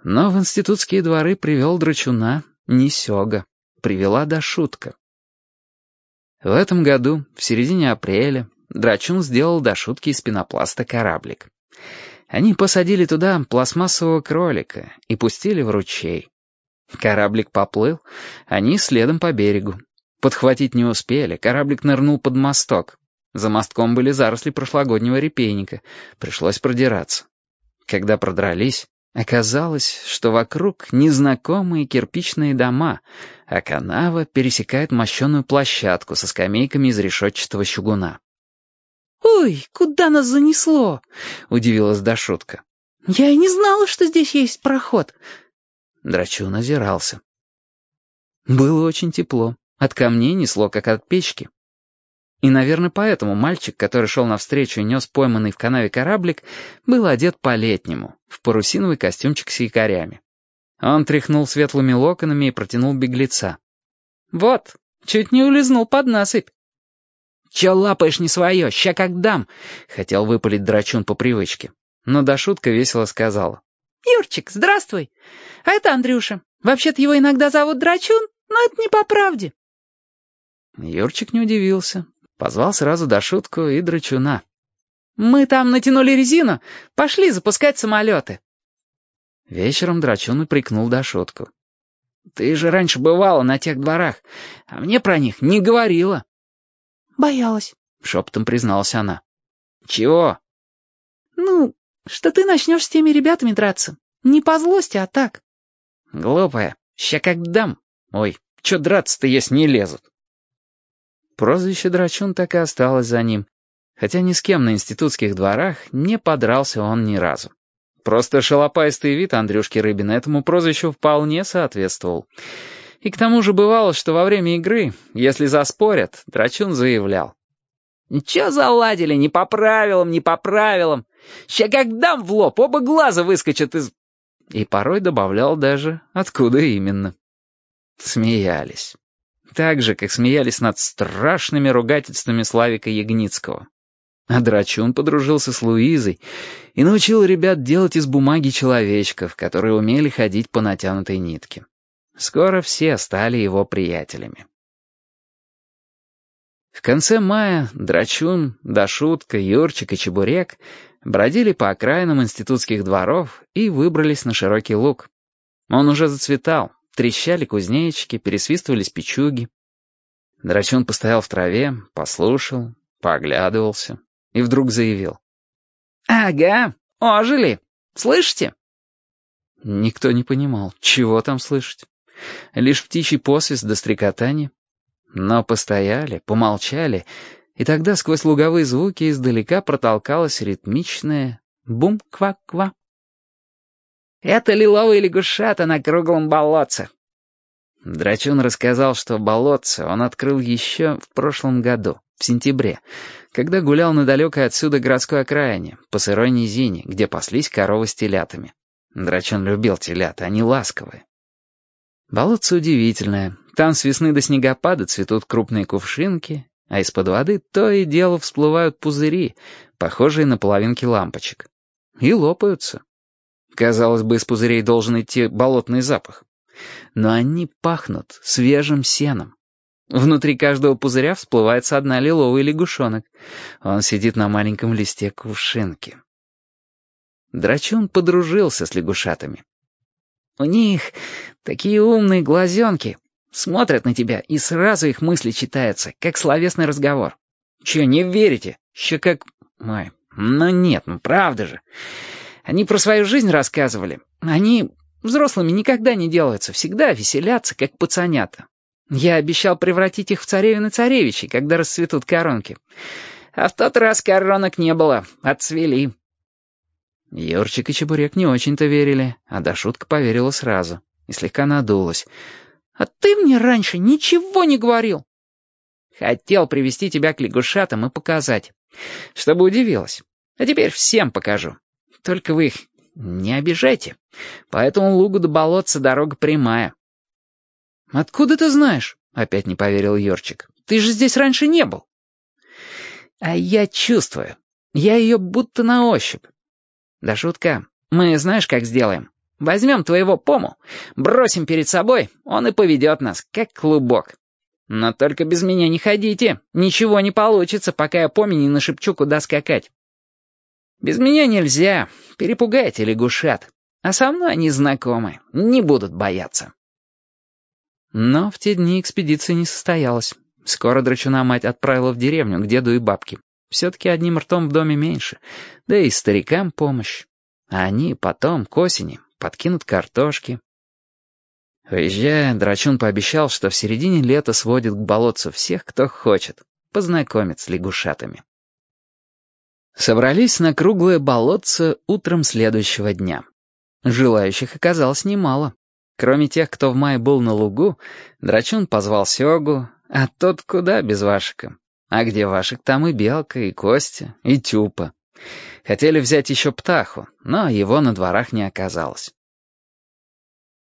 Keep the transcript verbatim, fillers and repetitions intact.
Но в институтские дворы привел драчуна не Сёга, привела Дашутка. В этом году, в середине апреля, драчун сделал Дашутке из пенопласта кораблик. Они посадили туда пластмассового кролика и пустили в ручей. Кораблик поплыл, они следом по берегу. Подхватить не успели, кораблик нырнул под мосток. За мостком были заросли прошлогоднего репейника, пришлось продираться. Когда продрались, оказалось, что вокруг незнакомые кирпичные дома, а канава пересекает мощеную площадку со скамейками из решетчатого чугуна. «Ой, куда нас занесло?» — удивилась Дашутка. «Я и не знала, что здесь есть проход». Драчун озирался. Было очень тепло, от камней несло, как от печки. И, наверное, поэтому мальчик, который шел навстречу и нес пойманный в канаве кораблик, был одет по-летнему, в парусиновый костюмчик с якорями. Он тряхнул светлыми локонами и протянул беглеца. «Вот, чуть не улизнул под насыпь». «Чё лапаешь не свое, ща как дам!» — хотел выпалить драчун по привычке. Но Дашутка весело сказала. «Юрчик, здравствуй. А это Андрюша. Вообще-то его иногда зовут Драчун, но это не по правде». Юрчик не удивился. Позвал сразу Дашутку и драчуна. «Мы там натянули резину, пошли запускать самолеты». Вечером драчун упрекнул Дашутку. «Ты же раньше бывала на тех дворах, а мне про них не говорила». «Боялась», — шепотом призналась она. «Чего?» «Ну, что ты начнешь с теми ребятами драться. Не по злости, а так». «Глупая, ща как дам. Ой, чё драться-то, если не лезут?» Прозвище Драчун так и осталось за ним, хотя ни с кем на институтских дворах не подрался он ни разу. Просто шалопайстый вид Андрюшки Рыбина этому прозвищу вполне соответствовал. И к тому же бывало, что во время игры, если заспорят, Драчун заявлял. «Чё заладили? Не по правилам, не по правилам. Ща как дам в лоб, оба глаза выскочат из...» И порой добавлял даже, откуда именно. Смеялись. Так же, как смеялись над страшными ругательствами Славика Ягницкого. А Драчун подружился с Луизой и научил ребят делать из бумаги человечков, которые умели ходить по натянутой нитке. Скоро все стали его приятелями. В конце мая Драчун, Дашутка, Юрчик и Чебурек бродили по окраинам институтских дворов и выбрались на широкий луг. Он уже зацветал, трещали кузнечики, пересвистывались печуги. Драчун постоял в траве, послушал, пооглядывался и вдруг заявил. «Ага, ожили! Слышите?» Никто не понимал, чего там слышать. Лишь птичий посвист до стрекотания. Но постояли, помолчали, и тогда сквозь луговые звуки издалека протолкалось ритмичное бум-ква-ква. «Это лиловые лягушата на круглом болотце». Драчун рассказал, что болотце он открыл еще в прошлом году, в сентябре, когда гулял на далекой отсюда городской окраине, по сырой низине, где паслись коровы с телятами. Драчун любил телят, они ласковые. Болотце удивительное. Там с весны до снегопада цветут крупные кувшинки, а из-под воды то и дело всплывают пузыри, похожие на половинки лампочек. И лопаются. Казалось бы, из пузырей должен идти болотный запах. Но они пахнут свежим сеном. Внутри каждого пузыря всплывает со дна лиловый лягушонок. Он сидит на маленьком листе кувшинки. Драчун подружился с лягушатами. У них такие умные глазенки. Смотрят на тебя, и сразу их мысли читаются, как словесный разговор. Че, не верите? Еще как... Ой, ну нет, ну правда же. Они про свою жизнь рассказывали. Они взрослыми никогда не делаются, всегда веселятся, как пацанята. Я обещал превратить их в царевин и царевичей, когда расцветут коронки. А в тот раз коронок не было, отцвели. Юрчик и Чебурек не очень-то верили, а Дашутка поверила сразу и слегка надулась. «А ты мне раньше ничего не говорил». «Хотел привести тебя к лягушатам и показать, чтобы удивилась. А теперь всем покажу. Только вы их не обижайте. По этому лугу до болотца дорога прямая». «Откуда ты знаешь?» — опять не поверил Юрчик. «Ты же здесь раньше не был». «А я чувствую. Я ее будто на ощупь. Дашутка, мы знаешь, как сделаем? Возьмем твоего Пому, бросим перед собой, он и поведет нас, как клубок. Но только без меня не ходите, ничего не получится, пока я Поме не нашепчу, куда скакать. Без меня нельзя, перепугаете лягушат, а со мной они знакомы, не будут бояться». Но в те дни экспедиция не состоялась. Скоро драчуна мать отправила в деревню к деду и бабке. Все-таки одним ртом в доме меньше, да и старикам помощь. А они потом, к осени, подкинут картошки. Уезжая, драчун пообещал, что в середине лета сводит к болотцу всех, кто хочет, познакомить с лягушатами. Собрались на круглое болотце утром следующего дня. Желающих оказалось немало. Кроме тех, кто в мае был на лугу, драчун позвал Сёгу, а тот куда без Вашика. А где Вашик, там и Белка, и Костя, и Тюпа. Хотели взять еще Птаху, но его на дворах не оказалось.